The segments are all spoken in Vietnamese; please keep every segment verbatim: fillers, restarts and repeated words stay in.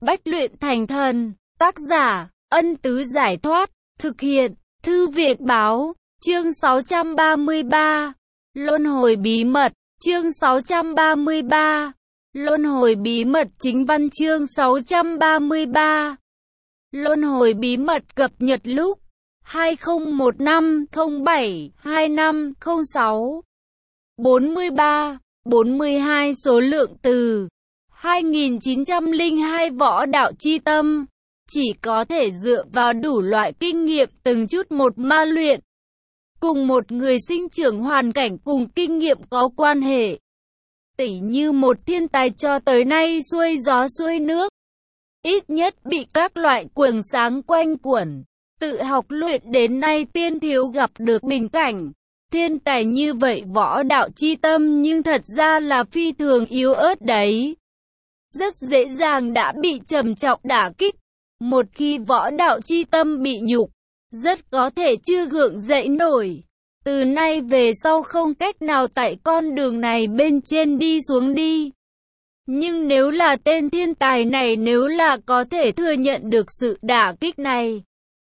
Bách luyện thành thần. Tác giả, Ân Tứ Giải Thoát. Thực hiện, Thư viện Báo. Chương sáu trăm ba mươi ba. Luân hồi bí mật. Chương sáu trăm ba mươi ba. Luân hồi bí mật. Chính văn chương sáu trăm ba mươi ba. Luân hồi bí mật cập nhật lúc hai không một năm không bảy hai năm không sáu. bốn mươi ba, bốn mươi hai số lượng từ hai nghìn chín trăm lẻ hai võ đạo chi tâm. Chỉ có thể dựa vào đủ loại kinh nghiệm từng chút một ma luyện. Cùng một người sinh trưởng hoàn cảnh cùng kinh nghiệm có quan hệ. Tỉ như một thiên tài cho tới nay xuôi gió xuôi nước. Ít nhất bị các loại quầng sáng quanh quẩn. Tự học luyện đến nay tiên thiếu gặp được bình cảnh. Thiên tài như vậy võ đạo chi tâm nhưng thật ra là phi thường yếu ớt đấy. Rất dễ dàng đã bị trầm trọng đả kích. Một khi võ đạo chi tâm bị nhục, rất có thể chưa gượng dậy nổi. Từ nay về sau không cách nào tại con đường này bên trên đi xuống đi. Nhưng nếu là tên thiên tài này, nếu là có thể thừa nhận được sự đả kích này,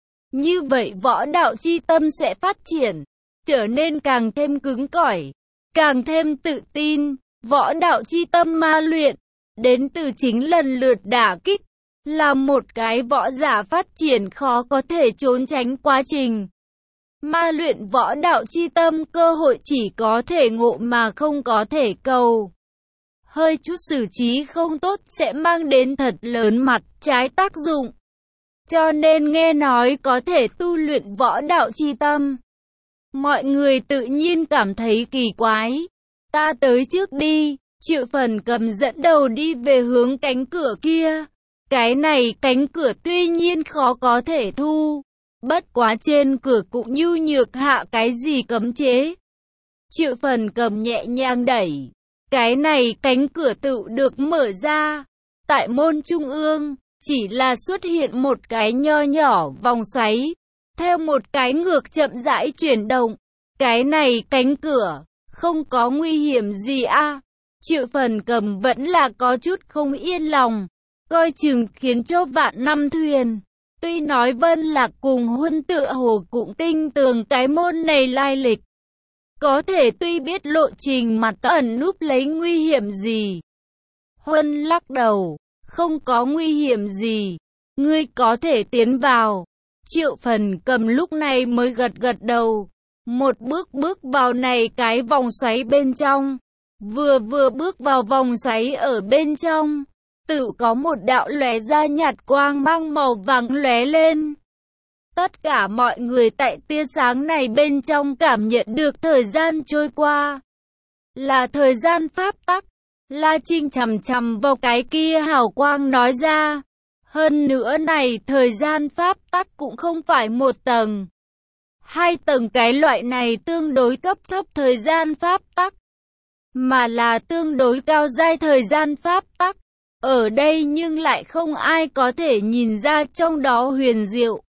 như vậy võ đạo chi tâm sẽ phát triển, trở nên càng thêm cứng cỏi, càng thêm tự tin. Võ đạo chi tâm ma luyện, đến từ chính lần lượt đả kích, là một cái võ giả phát triển khó có thể trốn tránh quá trình. Ma luyện võ đạo chi tâm cơ hội chỉ có thể ngộ mà không có thể cầu. Hơi chút xử trí không tốt sẽ mang đến thật lớn mặt trái tác dụng. Cho nên nghe nói có thể tu luyện võ đạo chi tâm, mọi người tự nhiên cảm thấy kỳ quái. Ta tới trước đi, Triệu Phần Cầm dẫn đầu đi về hướng cánh cửa kia. Cái này cánh cửa tuy nhiên khó có thể thu, bất quá trên cửa cũng nhu nhược hạ cái gì cấm chế. Triệu Phần Cầm nhẹ nhàng đẩy, cái này cánh cửa tự được mở ra. Tại môn trung ương, chỉ là xuất hiện một cái nho nhỏ vòng xoáy, theo một cái ngược chậm rãi chuyển động. Cái này cánh cửa, không có nguy hiểm gì a à? Triệu Phần Cầm vẫn là có chút không yên lòng, coi chừng khiến cho vạn năm thuyền. Tuy nói Vân Lạc cùng Huân tựa hồ cũng tinh tường cái môn này lai lịch, có thể tuy biết lộ trình mặt ẩn núp lấy nguy hiểm gì. Huân lắc đầu, không có nguy hiểm gì, ngươi có thể tiến vào. Triệu Phần Cầm lúc này mới gật gật đầu, một bước bước vào này cái vòng xoáy bên trong. Vừa vừa bước vào vòng xoáy ở bên trong, tự có một đạo lóe ra nhạt quang mang màu vàng lóe lên. Tất cả mọi người tại tia sáng này bên trong cảm nhận được thời gian trôi qua. Là thời gian pháp tắc. La Trinh chằm chằm vào cái kia hào quang nói ra. Hơn nữa này thời gian pháp tắc cũng không phải một tầng, hai tầng cái loại này tương đối cấp thấp thời gian pháp tắc, mà là tương đối cao giai thời gian pháp tắc. Ở đây nhưng lại không ai có thể nhìn ra trong đó huyền diệu.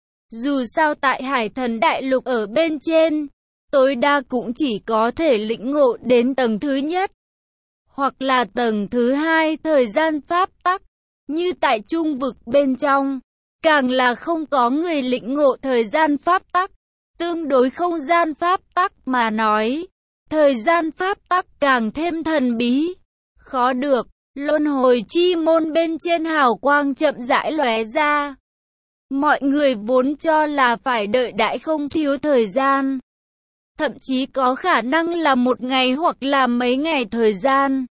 Dù sao tại Hải Thần Đại Lục ở bên trên, tối đa cũng chỉ có thể lĩnh ngộ đến tầng thứ nhất, hoặc là tầng thứ hai thời gian pháp tắc. Như tại trung vực bên trong, càng là không có người lĩnh ngộ thời gian pháp tắc. Tương đối không gian pháp tắc mà nói, thời gian pháp tắc càng thêm thần bí, khó được. Luân hồi chi môn bên trên hào quang chậm rãi lóe ra. Mọi người vốn cho là phải đợi đãi không thiếu thời gian, thậm chí có khả năng là một ngày hoặc là mấy ngày thời gian.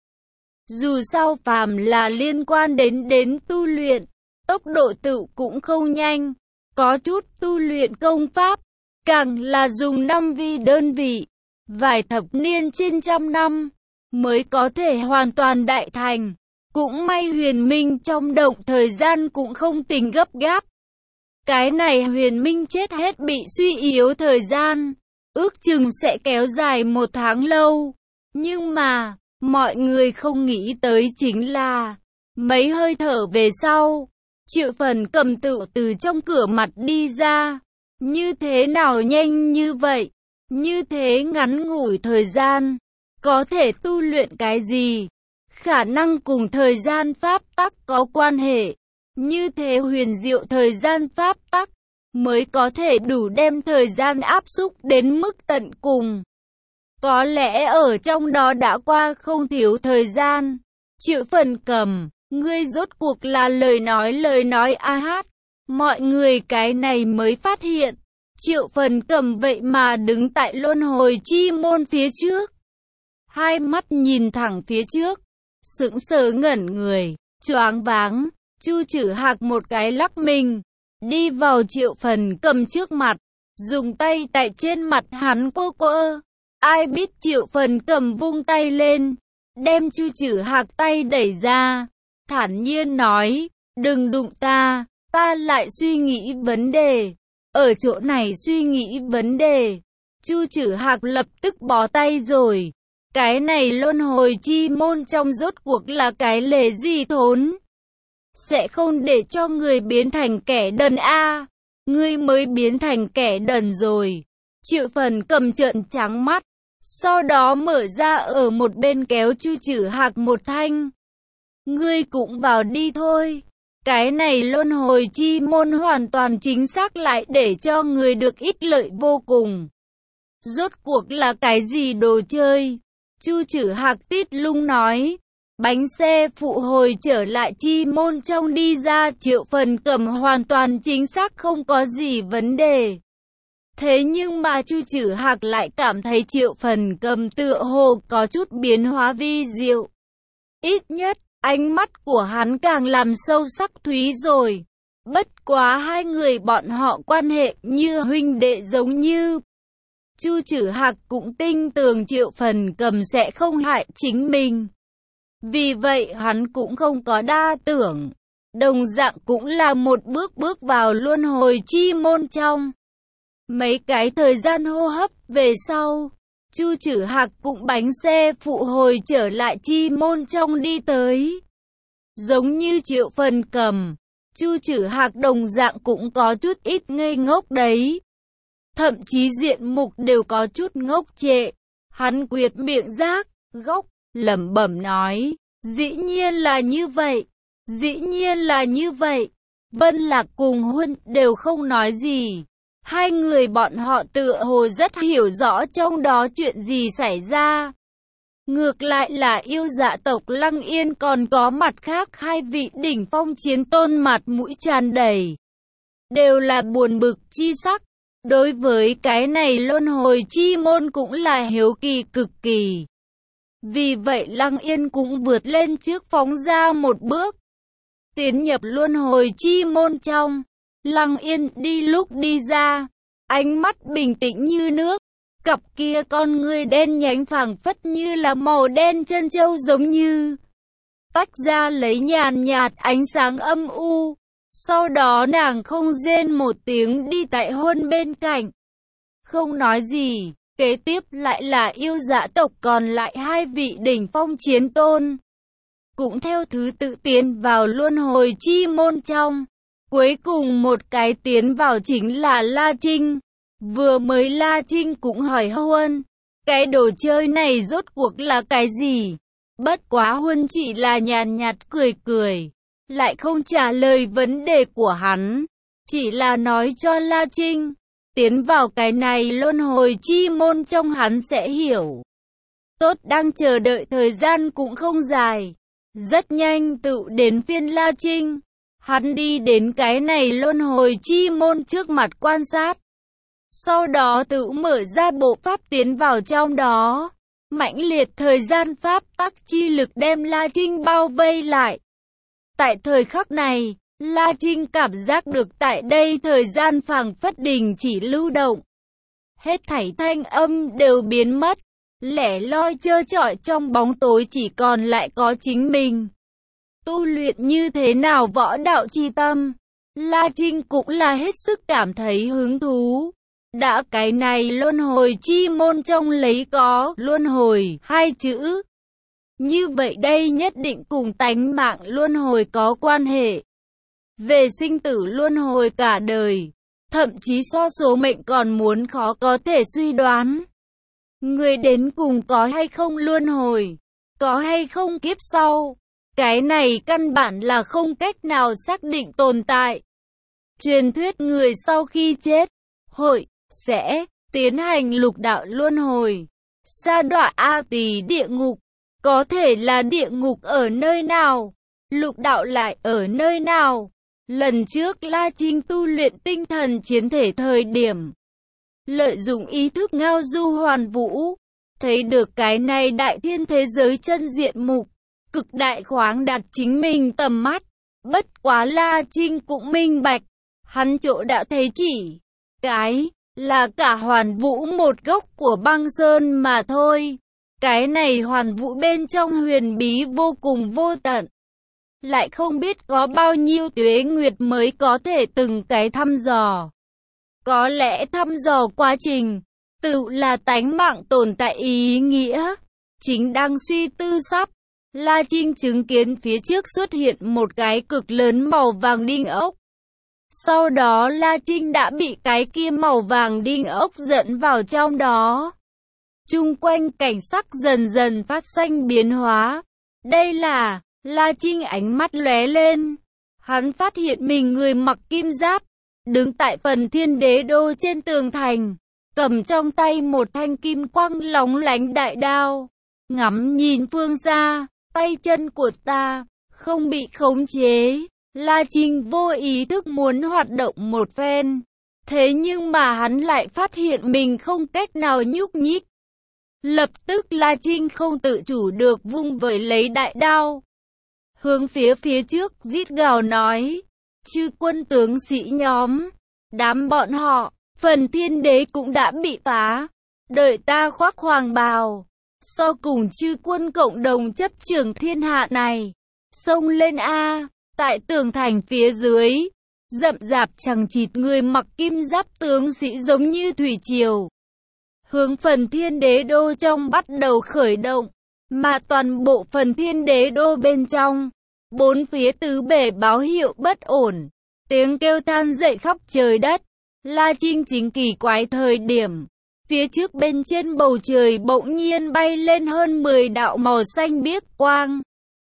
Dù sao phàm là liên quan đến đến tu luyện, tốc độ tự cũng không nhanh. Có chút tu luyện công pháp, càng là dùng năm vi đơn vị, vài thập niên trên trăm năm mới có thể hoàn toàn đại thành. Cũng may Huyền Minh trong động thời gian cũng không tính gấp gáp. Cái này Huyền Minh chết hết bị suy yếu thời gian, ước chừng sẽ kéo dài một tháng lâu. Nhưng mà, mọi người không nghĩ tới chính là, mấy hơi thở về sau, Triệu Phần Cầm tự từ trong cửa mặt đi ra. Như thế nào nhanh như vậy? Như thế ngắn ngủi thời gian, có thể tu luyện cái gì? Khả năng cùng thời gian pháp tắc có quan hệ. Như thế huyền diệu thời gian pháp tắc, mới có thể đủ đem thời gian áp xúc đến mức tận cùng. Có lẽ ở trong đó đã qua không thiếu thời gian. Triệu Phần Cầm, ngươi rốt cuộc là lời nói lời nói a hát. Mọi người cái này mới phát hiện, Triệu Phần Cầm vậy mà đứng tại luân hồi chi môn phía trước. Hai mắt nhìn thẳng phía trước, sững sờ ngẩn người, choáng váng. Chu Trử Hạc một cái lắc mình, đi vào Triệu Phần Cầm trước mặt, dùng tay tại trên mặt hắn quơ quơ. Ai biết Triệu Phần Cầm vung tay lên, đem Chu Trử Hạc tay đẩy ra, thản nhiên nói, đừng đụng ta, ta lại suy nghĩ vấn đề. Ở chỗ này suy nghĩ vấn đề. Chu Trử Hạc lập tức bó tay rồi. Cái này luân hồi chi môn trong rốt cuộc là cái lề gì thốn? Sẽ không để cho người biến thành kẻ đần a. Ngươi mới biến thành kẻ đần rồi. Triệu Phần Cầm trợn trắng mắt, sau đó mở ra ở một bên kéo Chu Trử Hạc một thanh. Ngươi cũng vào đi thôi. Cái này luân hồi chi môn hoàn toàn chính xác lại để cho người được ích lợi vô cùng. Rốt cuộc là cái gì đồ chơi? Chu Trử Hạc tít lung nói. Bánh xe phụ hồi trở lại chi môn trong đi ra. Triệu Phần Cầm hoàn toàn chính xác không có gì vấn đề. Thế nhưng mà Chu Trử Hạc lại cảm thấy Triệu Phần Cầm tựa hồ có chút biến hóa vi diệu. Ít nhất, ánh mắt của hắn càng làm sâu sắc thúy rồi. Bất quá hai người bọn họ quan hệ như huynh đệ giống như. Chu Trử Hạc cũng tin tưởng Triệu Phần Cầm sẽ không hại chính mình. Vì vậy hắn cũng không có đa tưởng. Đồng dạng cũng là một bước bước vào luân hồi chi môn trong. Mấy cái thời gian hô hấp về sau, Chu Trử Hạc cũng bánh xe phụ hồi trở lại chi môn trong đi tới. Giống như Triệu Phần Cầm, Chu Trử Hạc đồng dạng cũng có chút ít ngây ngốc đấy. Thậm chí diện mục đều có chút ngốc trệ. Hắn quyệt miệng rác, góc, lẩm bẩm nói, dĩ nhiên là như vậy, dĩ nhiên là như vậy. Vân Lạc cùng Huân đều không nói gì. Hai người bọn họ tựa hồ rất hiểu rõ trong đó chuyện gì xảy ra. Ngược lại là yêu dạ tộc Lăng Yên còn có mặt khác hai vị đỉnh phong chiến tôn mặt mũi tràn đầy. Đều là buồn bực chi sắc. Đối với cái này luân hồi chi môn cũng là hiếu kỳ cực kỳ. Vì vậy Lăng Yên cũng vượt lên trước phóng ra một bước. Tiến nhập luân hồi chi môn trong. Lăng Yên đi lúc đi ra, ánh mắt bình tĩnh như nước, cặp kia con ngươi đen nhánh phảng phất như là màu đen chân châu giống như tách ra lấy nhàn nhạt ánh sáng âm u. Sau đó nàng không rên một tiếng đi tại Huân bên cạnh, không nói gì. Kế tiếp lại là yêu dạ tộc còn lại hai vị đỉnh phong chiến tôn, cũng theo thứ tự tiến vào luân hồi chi môn trong. Cuối cùng một cái tiến vào chính là La Trinh. Vừa mới La Trinh cũng hỏi Huân, cái đồ chơi này rốt cuộc là cái gì? Bất quá Huân chỉ là nhàn nhạt cười cười, lại không trả lời vấn đề của hắn, chỉ là nói cho La Trinh, tiến vào cái này luân hồi chi môn trong hắn sẽ hiểu. Tốt, đang chờ đợi thời gian cũng không dài, rất nhanh tự đến phiên La Trinh. Hắn đi đến cái này luân hồi chi môn trước mặt quan sát. Sau đó tự mở ra bộ pháp tiến vào trong đó. Mãnh liệt thời gian pháp tắc chi lực đem La Trinh bao vây lại. Tại thời khắc này, La Trinh cảm giác được tại đây thời gian phảng phất đình chỉ lưu động. Hết thảy thanh âm đều biến mất. Lẻ loi trơ trọi trong bóng tối chỉ còn lại có chính mình. Tu luyện như thế nào võ đạo chi tâm, La Trinh cũng là hết sức cảm thấy hứng thú. Đã cái này luân hồi chi môn trong lấy có luân hồi hai chữ. Như vậy đây nhất định cùng tánh mạng luân hồi có quan hệ. Về sinh tử luân hồi cả đời, thậm chí so số mệnh còn muốn khó có thể suy đoán. Người đến cùng có hay không luân hồi, có hay không kiếp sau. Cái này căn bản là không cách nào xác định tồn tại. Truyền thuyết người sau khi chết, hội, sẽ tiến hành lục đạo luân hồi, sa đọa A Tỳ địa ngục. Có thể là địa ngục ở nơi nào? Lục đạo lại ở nơi nào? Lần trước La Trinh tu luyện tinh thần chiến thể thời điểm, lợi dụng ý thức ngao du hoàn vũ, thấy được cái này đại thiên thế giới chân diện mục, cực đại khoáng đạt chính mình tầm mắt. Bất quá La Trinh cũng minh bạch, hắn chỗ đã thấy chỉ, cái, là cả hoàn vũ một gốc của băng sơn mà thôi. Cái này hoàn vũ bên trong huyền bí vô cùng vô tận. Lại không biết có bao nhiêu tuế nguyệt mới có thể từng cái thăm dò. Có lẽ thăm dò quá trình, tự là tánh mạng tồn tại ý nghĩa. Chính đang suy tư sắp, La Trinh chứng kiến phía trước xuất hiện một cái cực lớn màu vàng đinh ốc. Sau đó La Trinh đã bị cái kia màu vàng đinh ốc dẫn vào trong đó. Chung quanh cảnh sắc dần dần phát sinh biến hóa. Đây là, La Trinh ánh mắt lóe lên. Hắn phát hiện mình người mặc kim giáp, đứng tại phần thiên đế đô trên tường thành, cầm trong tay một thanh kim quang lóng lánh đại đao. Ngắm nhìn phương xa, tay chân của ta, không bị khống chế. La Trinh vô ý thức muốn hoạt động một phen. Thế nhưng mà hắn lại phát hiện mình không cách nào nhúc nhích. Lập tức La Trinh không tự chủ được vung vẩy lấy đại đao, hướng phía phía trước rít gào nói: chư quân tướng sĩ nhóm, đám bọn họ, phần thiên đế cũng đã bị phá, đợi ta khoác hoàng bào, sau cùng chư quân cộng đồng chấp trưởng thiên hạ này, xông lên a. Tại tường thành phía dưới, rậm rạp chằng chịt người mặc kim giáp tướng sĩ giống như thủy triều, hướng phần thiên đế đô trong bắt đầu khởi động, mà toàn bộ phần thiên đế đô bên trong, bốn phía tứ bề báo hiệu bất ổn, tiếng kêu than dậy khắp trời đất. La Trinh chính kỳ quái thời điểm, phía trước bên trên bầu trời bỗng nhiên bay lên hơn mười đạo màu xanh biếc quang.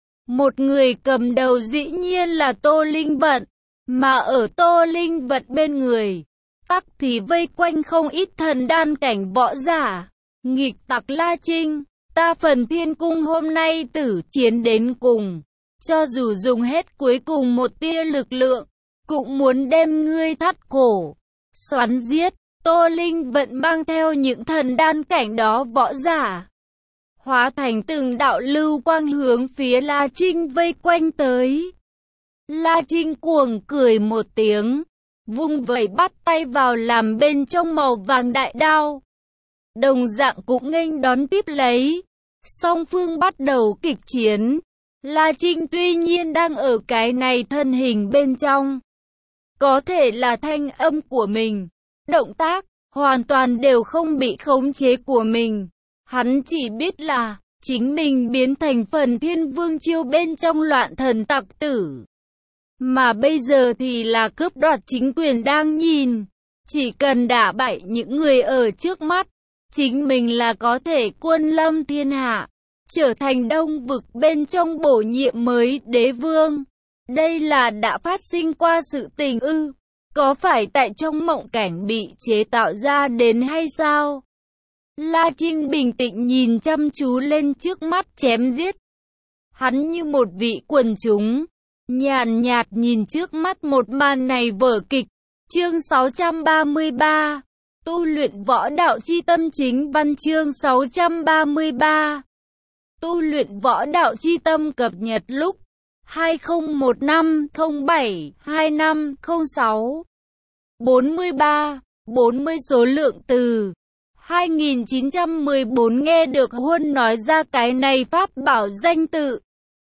Một người cầm đầu dĩ nhiên là Tô Linh Vận, mà ở Tô Linh Vận bên người, tắc thì vây quanh không ít thần đan cảnh võ giả. Nghịch tặc La Trinh, ta phần thiên cung hôm nay tử chiến đến cùng, cho dù dùng hết cuối cùng một tia lực lượng, cũng muốn đem ngươi thắt cổ, xoắn giết. Tô Linh Vận mang theo những thần đan cảnh đó võ giả, hóa thành từng đạo lưu quang hướng phía La Trinh vây quanh tới. La Trinh cuồng cười một tiếng, vung vẩy bắt tay vào làm bên trong màu vàng đại đao. Đồng dạng cũng nghênh đón tiếp lấy. Song phương bắt đầu kịch chiến. La Trinh tuy nhiên đang ở cái này thân hình bên trong, có thể là thanh âm của mình, động tác, hoàn toàn đều không bị khống chế của mình. Hắn chỉ biết là, chính mình biến thành phần thiên vương chiêu bên trong loạn thần tặc tử. Mà bây giờ thì là cướp đoạt chính quyền đang nhìn. Chỉ cần đả bại những người ở trước mắt, chính mình là có thể quân lâm thiên hạ, trở thành đông vực bên trong bổ nhiệm mới đế vương. Đây là đã phát sinh qua sự tình ư? Có phải tại trong mộng cảnh bị chế tạo ra đến hay sao? La Trinh bình tĩnh nhìn chăm chú lên trước mắt chém giết. Hắn như một vị quần chúng, nhàn nhạt nhìn trước mắt một màn này vở kịch. Chương sáu trăm ba mươi ba, tu luyện võ đạo chi tâm chính văn. Chương sáu trăm ba mươi ba, tu luyện võ đạo chi tâm cập nhật lúc hai không một năm không bảy hai năm không sáu. bốn mươi ba, bốn mươi số lượng từ hai nghìn chín trăm mười bốn. Nghe được Huân nói ra cái này pháp bảo danh tự,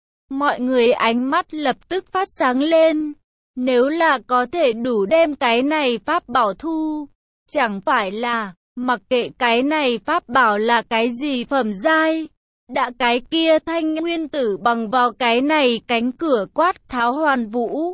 mọi người ánh mắt lập tức phát sáng lên. Nếu là có thể đủ đem cái này pháp bảo thu, chẳng phải là, mặc kệ cái này pháp bảo là cái gì phẩm giai, đã cái kia thanh nguyên tử bằng vào cái này cánh cửa quát tháo hoàn vũ,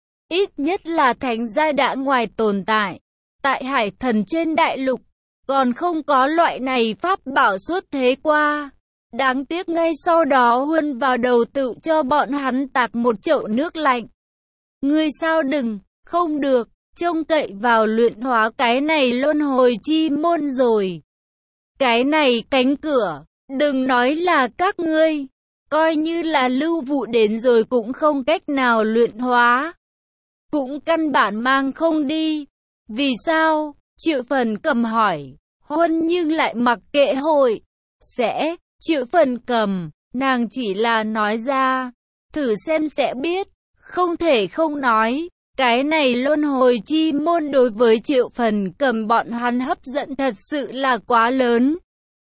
ít nhất là thánh giai đã ngoài tồn tại. Tại hải thần trên đại lục, còn không có loại này pháp bảo xuất thế qua. Đáng tiếc ngay sau đó Huân vào đầu tự cho bọn hắn tạt một chậu nước lạnh. Ngươi sao đừng, không được, trông cậy vào luyện hóa cái này luân hồi chi môn rồi. Cái này cánh cửa, đừng nói là các ngươi, coi như là Lưu Vụ đến rồi cũng không cách nào luyện hóa. Cũng căn bản mang không đi. Vì sao? Triệu Phần Cầm hỏi. Huân nhưng lại mặc kệ hội. Sẽ, Triệu Phần Cầm, nàng chỉ là nói ra. Thử xem sẽ biết, không thể không nói. Cái này luân hồi chi môn đối với Triệu Phần Cầm bọn hắn hấp dẫn thật sự là quá lớn.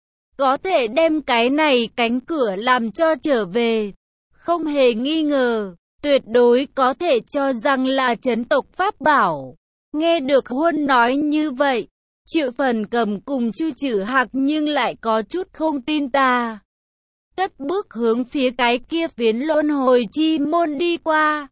Có thể đem cái này cánh cửa làm cho trở về. Không hề nghi ngờ, tuyệt đối có thể cho rằng là chấn tộc pháp bảo. Nghe được Huân nói như vậy, Triệu Phần Cầm cùng Chu Trử Hạc nhưng lại có chút không tin ta. Cất bước hướng phía cái kia phiến luân hồi chi môn đi qua.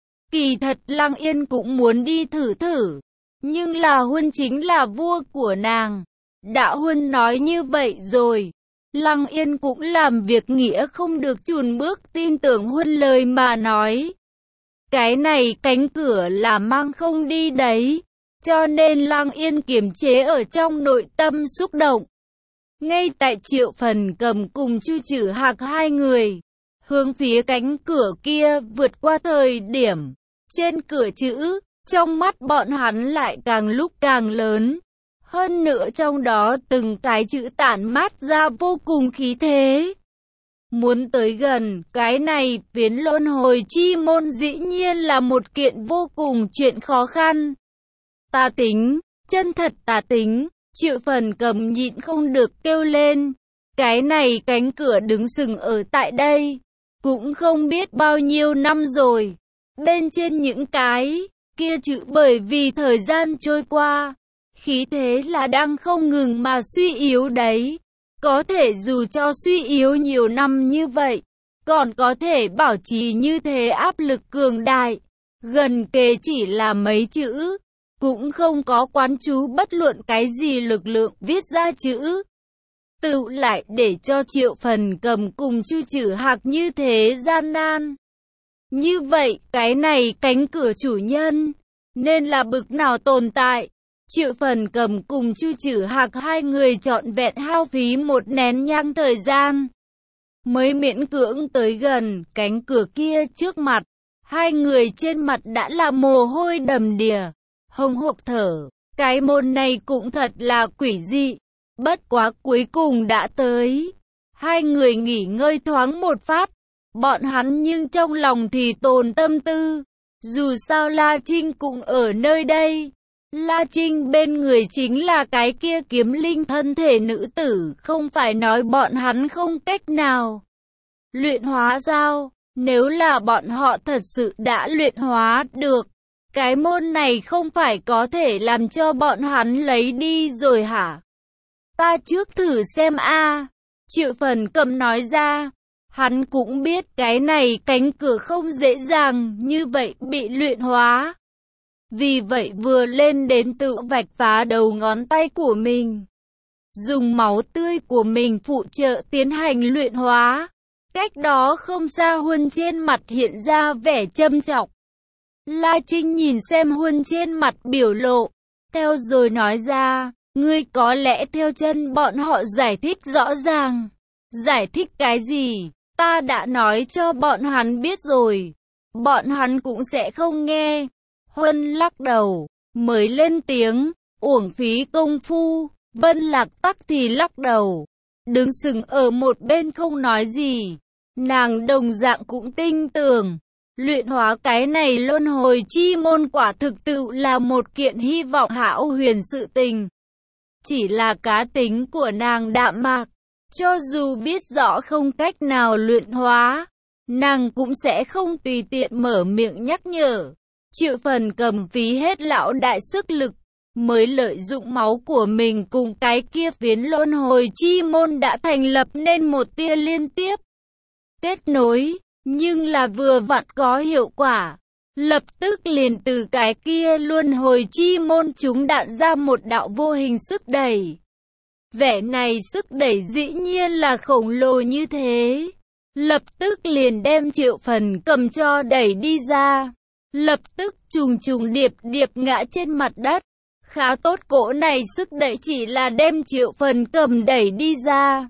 Kỳ thật Lăng Yên cũng muốn đi thử thử, nhưng là Huân chính là vua của nàng. Đã Huân nói như vậy rồi, Lăng Yên cũng làm việc nghĩa không được chùn bước tin tưởng Huân lời mà nói. Cái này cánh cửa là mang không đi đấy, cho nên Lăng Yên kiềm chế ở trong nội tâm xúc động. Ngay tại Triệu Phần Cầm cùng Chu Trử Hạc hai người, hướng phía cánh cửa kia vượt qua thời điểm, trên cửa chữ, trong mắt bọn hắn lại càng lúc càng lớn. Hơn nữa trong đó từng cái chữ tản mát ra vô cùng khí thế. Muốn tới gần, cái này phiến luân hồi chi môn dĩ nhiên là một kiện vô cùng chuyện khó khăn. Ta tính, chân thật ta tính, Triệu Phần Cầm nhịn không được kêu lên. Cái này cánh cửa đứng sừng ở tại đây, cũng không biết bao nhiêu năm rồi. Bên trên những cái kia chữ bởi vì thời gian trôi qua, khí thế là đang không ngừng mà suy yếu đấy. Có thể dù cho suy yếu nhiều năm như vậy, còn có thể bảo trì như thế áp lực cường đại. Gần kề chỉ là mấy chữ, cũng không có quán chú bất luận cái gì lực lượng viết ra chữ. Tự lại để cho Triệu Phần Cầm cùng Chu Trử Hạc như thế gian nan. Như vậy, cái này cánh cửa chủ nhân, nên là bực nào tồn tại. Triệu Phần Cầm cùng Chu Trử Hạc hai người trọn vẹn hao phí một nén nhang thời gian, mới miễn cưỡng tới gần cánh cửa kia trước mặt. Hai người trên mặt đã là mồ hôi đầm đìa, hồng hộc thở. Cái môn này cũng thật là quỷ dị. Bất quá cuối cùng đã tới. Hai người nghỉ ngơi thoáng một phát. Bọn hắn nhưng trong lòng thì tồn tâm tư. Dù sao La Trinh cũng ở nơi đây. La Trinh bên người chính là cái kia kiếm linh thân thể nữ tử. Không phải nói bọn hắn không cách nào luyện hóa sao? Nếu là bọn họ thật sự đã luyện hóa được, cái môn này không phải có thể làm cho bọn hắn lấy đi rồi hả? Ta trước thử xem a. Triệu Phần Cầm nói ra. Hắn cũng biết cái này cánh cửa không dễ dàng như vậy bị luyện hóa. Vì vậy vừa lên đến tự vạch phá đầu ngón tay của mình, dùng máu tươi của mình phụ trợ tiến hành luyện hóa. Cách đó không xa Huân trên mặt hiện ra vẻ châm chọc. La Trinh nhìn xem Huân trên mặt biểu lộ, theo rồi nói ra, ngươi có lẽ theo chân bọn họ giải thích rõ ràng. Giải thích cái gì? Ta đã nói cho bọn hắn biết rồi. Bọn hắn cũng sẽ không nghe. Huân lắc đầu, mới lên tiếng, uổng phí công phu. Vân Lạc Tắc thì lắc đầu, đứng sừng ở một bên không nói gì. Nàng đồng dạng cũng tin tưởng, luyện hóa cái này luân hồi chi môn quả thực tự là một kiện hy vọng hão huyền sự tình. Chỉ là cá tính của nàng đạm mạc, cho dù biết rõ không cách nào luyện hóa, nàng cũng sẽ không tùy tiện mở miệng nhắc nhở. Triệu Phần Cầm phí hết lão đại sức lực, mới lợi dụng máu của mình cùng cái kia phiến luân hồi chi môn đã thành lập nên một tia liên tiếp kết nối, nhưng là vừa vặn có hiệu quả. Lập tức liền từ cái kia luân hồi chi môn chúng đạn ra một đạo vô hình sức đẩy. Vẻ này sức đẩy dĩ nhiên là khổng lồ như thế. Lập tức liền đem Triệu Phần Cầm cho đẩy đi ra. Lập tức trùng trùng điệp điệp ngã trên mặt đất. Khá tốt, cỗ này sức đẩy chỉ là đem Triệu Phần Cầm đẩy đi ra.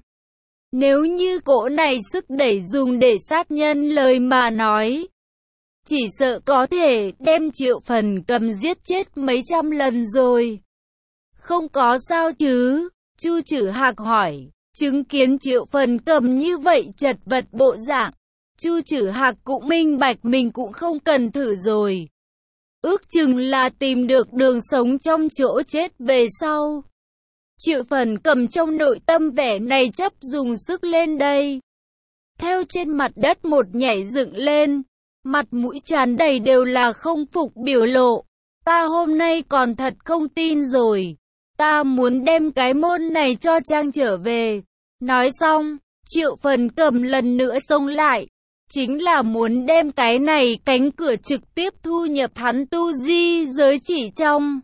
Nếu như cỗ này sức đẩy dùng để sát nhân lời mà nói, chỉ sợ có thể đem Triệu Phần Cầm giết chết mấy trăm lần rồi. Không có sao chứ? Chu Trử Hạc hỏi. Chứng kiến Triệu Phần Cầm như vậy chật vật bộ dạng, Chu Trử Hạc cũng minh bạch mình cũng không cần thử rồi. Ước chừng là tìm được đường sống trong chỗ chết về sau. Triệu Phần Cầm trong nội tâm vẻ này chấp dùng sức lên đây. Theo trên mặt đất một nhảy dựng lên, mặt mũi tràn đầy đều là không phục biểu lộ. Ta hôm nay còn thật không tin rồi. Ta muốn đem cái môn này cho Trang trở về. Nói xong, Triệu Phần Cầm lần nữa xông lại. Chính là muốn đem cái này cánh cửa trực tiếp thu nhập hắn tu di giới chỉ trong.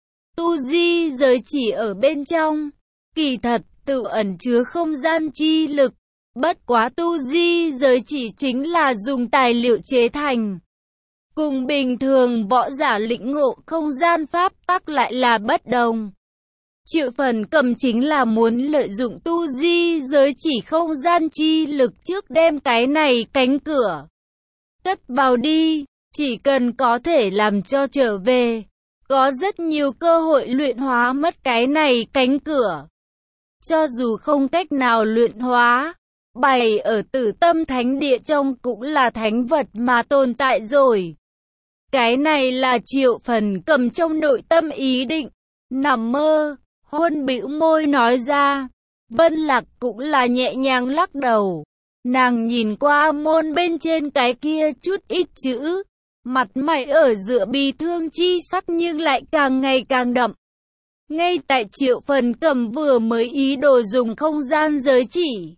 Tu di giới chỉ ở bên trong, kỳ thật tự ẩn chứa không gian chi lực. Bất quá tu di giới chỉ chính là dùng tài liệu chế thành. Cùng bình thường võ giả lĩnh ngộ không gian pháp tắc lại là bất đồng. Triệu Phần Cầm chính là muốn lợi dụng tu di giới chỉ không gian chi lực trước đem cái này cánh cửa cất vào đi, chỉ cần có thể làm cho trở về, có rất nhiều cơ hội luyện hóa mất cái này cánh cửa. Cho dù không cách nào luyện hóa, bày ở Tử Tâm Thánh Địa trong cũng là thánh vật mà tồn tại rồi. Cái này là Triệu Phần Cầm trong nội tâm ý định. Nằm mơ. Huân bĩu môi nói ra. Vân Lạc cũng là nhẹ nhàng lắc đầu. Nàng nhìn qua môn bên trên cái kia chút ít chữ, mặt mày ở giữa bi thương chi sắc nhưng lại càng ngày càng đậm. Ngay tại Triệu Phần Cầm vừa mới ý đồ dùng không gian giới chỉ,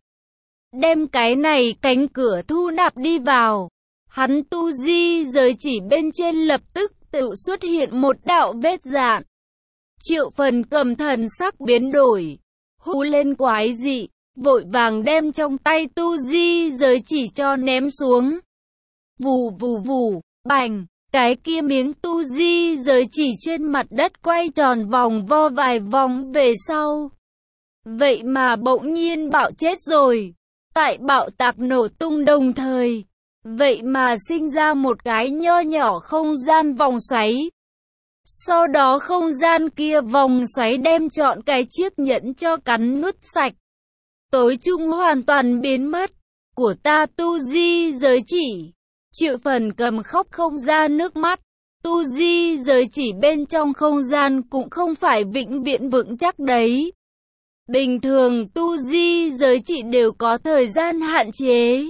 đem cái này cánh cửa thu nạp đi vào, hắn tu di giới chỉ bên trên lập tức tự xuất hiện một đạo vết dạn. Triệu Phần Cầm thần sắc biến đổi, hú lên quái dị, vội vàng đem trong tay tu di giới chỉ cho ném xuống. Vù vù vù, bành, cái kia miếng tu di giới chỉ trên mặt đất quay tròn vòng vo vài vòng về sau. Vậy mà bỗng nhiên bạo chết rồi. Tại bạo tạc nổ tung đồng thời, vậy mà sinh ra một cái nho nhỏ không gian vòng xoáy. Sau đó không gian kia vòng xoáy đem trọn cái chiếc nhẫn cho cắn nuốt sạch. Tối trung hoàn toàn biến mất. Của ta tu di giới chỉ. Triệu Phần Cầm khóc không ra nước mắt. Tu di giới chỉ bên trong không gian cũng không phải vĩnh viễn vững chắc đấy. Bình thường tu di giới chỉ đều có thời gian hạn chế.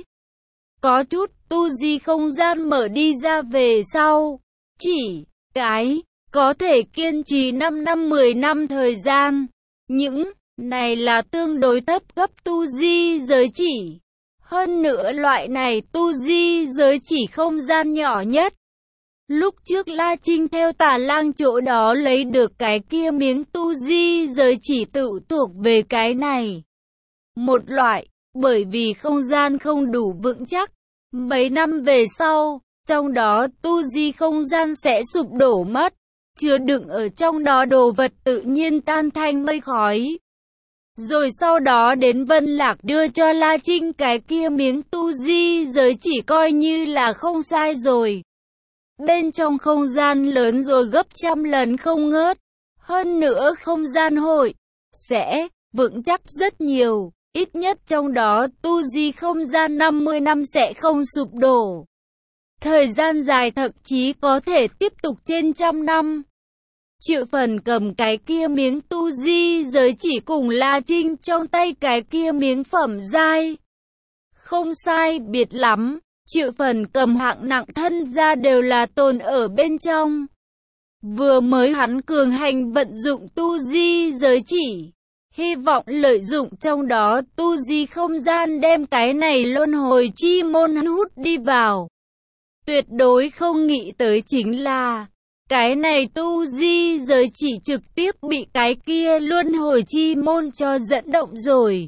Có chút tu di không gian mở đi ra về sau, chỉ cái có thể kiên trì năm năm mười năm thời gian. Những này là tương đối thấp cấp tu di giới chỉ. Hơn nữa loại này tu di giới chỉ không gian nhỏ nhất. Lúc trước La Trinh theo Tà Lang chỗ đó lấy được cái kia miếng tu di giới chỉ tự thuộc về cái này. Một loại, bởi vì không gian không đủ vững chắc. Mấy năm về sau, trong đó tu di không gian sẽ sụp đổ mất. Chứa đựng ở trong đó đồ vật tự nhiên tan thành mây khói. Rồi sau đó đến Vân Lạc đưa cho La Trinh cái kia miếng tu di giới chỉ coi như là không sai rồi. Bên trong không gian lớn rồi gấp trăm lần không ngớt. Hơn nữa không gian hội sẽ vững chắc rất nhiều. Ít nhất trong đó tu di không gian năm mươi năm sẽ không sụp đổ. Thời gian dài thậm chí có thể tiếp tục trên trăm năm. Triệu Phần cầm cái kia miếng tu di giới chỉ cùng La Trinh trong tay cái kia miếng phẩm giai. Không sai biệt lắm, Triệu Phần cầm hạng nặng thân ra đều là tồn ở bên trong. Vừa mới hắn cường hành vận dụng tu di giới chỉ, hy vọng lợi dụng trong đó tu di không gian đem cái này luân hồi chi môn hút đi vào. Tuyệt đối không nghĩ tới chính là Cái này tu di giới chỉ trực tiếp bị cái kia luân hồi chi môn cho dẫn động rồi.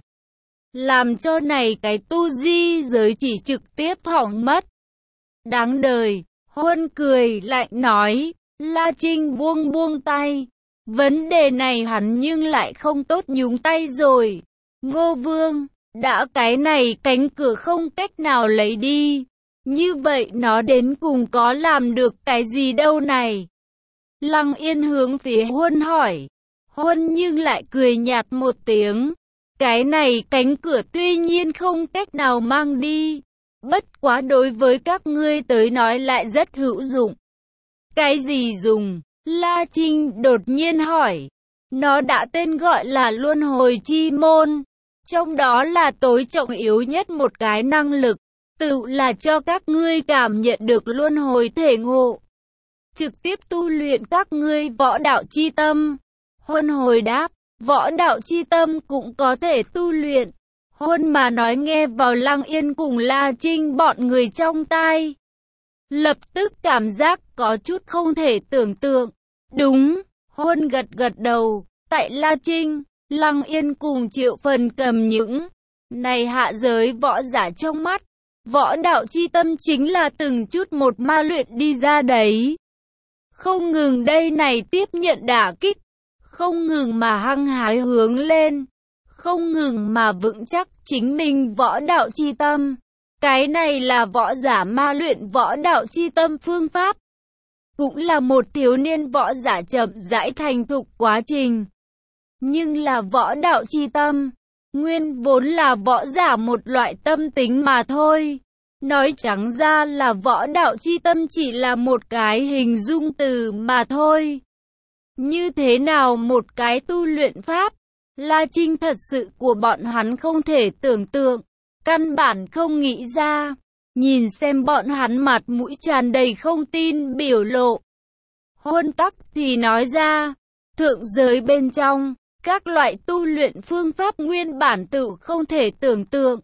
Làm cho này cái tu di giới chỉ trực tiếp hỏng mất. Đáng đời, Huân cười lạnh nói, La Trinh buông buông tay. Vấn đề này hắn nhưng lại không tốt nhúng tay rồi. Ngô Vương, đã cái này cánh cửa không cách nào lấy đi. Như vậy nó đến cùng có làm được cái gì đâu này? Lăng Yên hướng phía Huân hỏi. Huân nhưng lại cười nhạt một tiếng. Cái này cánh cửa tuy nhiên không cách nào mang đi. Bất quá đối với các ngươi tới nói lại rất hữu dụng. Cái gì dùng? La Trinh đột nhiên hỏi. Nó đã tên gọi là luân hồi chi môn. Trong đó là tối trọng yếu nhất một cái năng lực. Tự là cho các ngươi cảm nhận được luân hồi thể ngộ. Trực tiếp tu luyện các ngươi võ đạo chi tâm. Huân hồi đáp, võ đạo chi tâm cũng có thể tu luyện. Huân mà nói nghe vào Lăng Yên cùng La Trinh bọn người trong tai. Lập tức cảm giác có chút không thể tưởng tượng. Đúng, Huân gật gật đầu, tại La Trinh, Lăng Yên cùng Triệu Phần cầm những này hạ giới võ giả trong mắt. Võ đạo chi tâm chính là từng chút một ma luyện đi ra đấy. Không ngừng đây này tiếp nhận đả kích, không ngừng mà hăng hái hướng lên, không ngừng mà vững chắc chính mình võ đạo chi tâm. Cái này là võ giả ma luyện võ đạo chi tâm phương pháp. Cũng là một thiếu niên võ giả chậm rãi thành thục quá trình. Nhưng là võ đạo chi tâm, nguyên vốn là võ giả một loại tâm tính mà thôi. Nói trắng ra là võ đạo chi tâm chỉ là một cái hình dung từ mà thôi. Như thế nào một cái tu luyện pháp, La Trinh thật sự của bọn hắn không thể tưởng tượng, căn bản không nghĩ ra. Nhìn xem bọn hắn mặt mũi tràn đầy không tin biểu lộ. Huân tắc thì nói ra, thượng giới bên trong, các loại tu luyện phương pháp nguyên bản tự không thể tưởng tượng.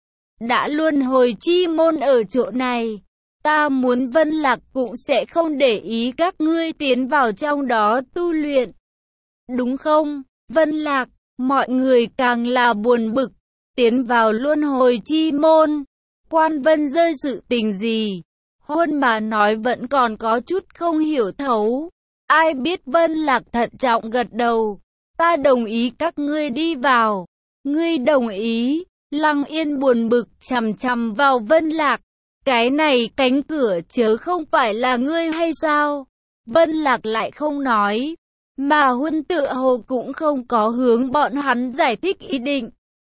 Đã luân hồi chi môn ở chỗ này, ta muốn Vân Lạc cũng sẽ không để ý các ngươi tiến vào trong đó tu luyện. Đúng không, Vân Lạc? Mọi người càng là buồn bực, tiến vào luân hồi chi môn. Quan Vân rơi sự tình gì? Huân mà nói vẫn còn có chút không hiểu thấu. Ai biết Vân Lạc thận trọng gật đầu. Ta đồng ý các ngươi đi vào. Ngươi đồng ý. Lăng Yên buồn bực chằm chằm vào Vân Lạc. Cái này cánh cửa chớ không phải là ngươi hay sao? Vân Lạc lại không nói. Mà Huân tựa hồ cũng không có hướng bọn hắn giải thích ý định.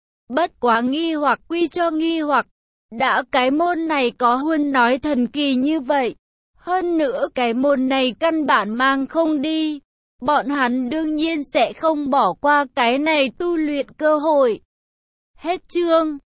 Bất quá nghi hoặc quy cho nghi hoặc. Đã cái môn này có Huân nói thần kỳ như vậy. Hơn nữa cái môn này căn bản mang không đi. Bọn hắn đương nhiên sẽ không bỏ qua cái này tu luyện cơ hội. Hết chương.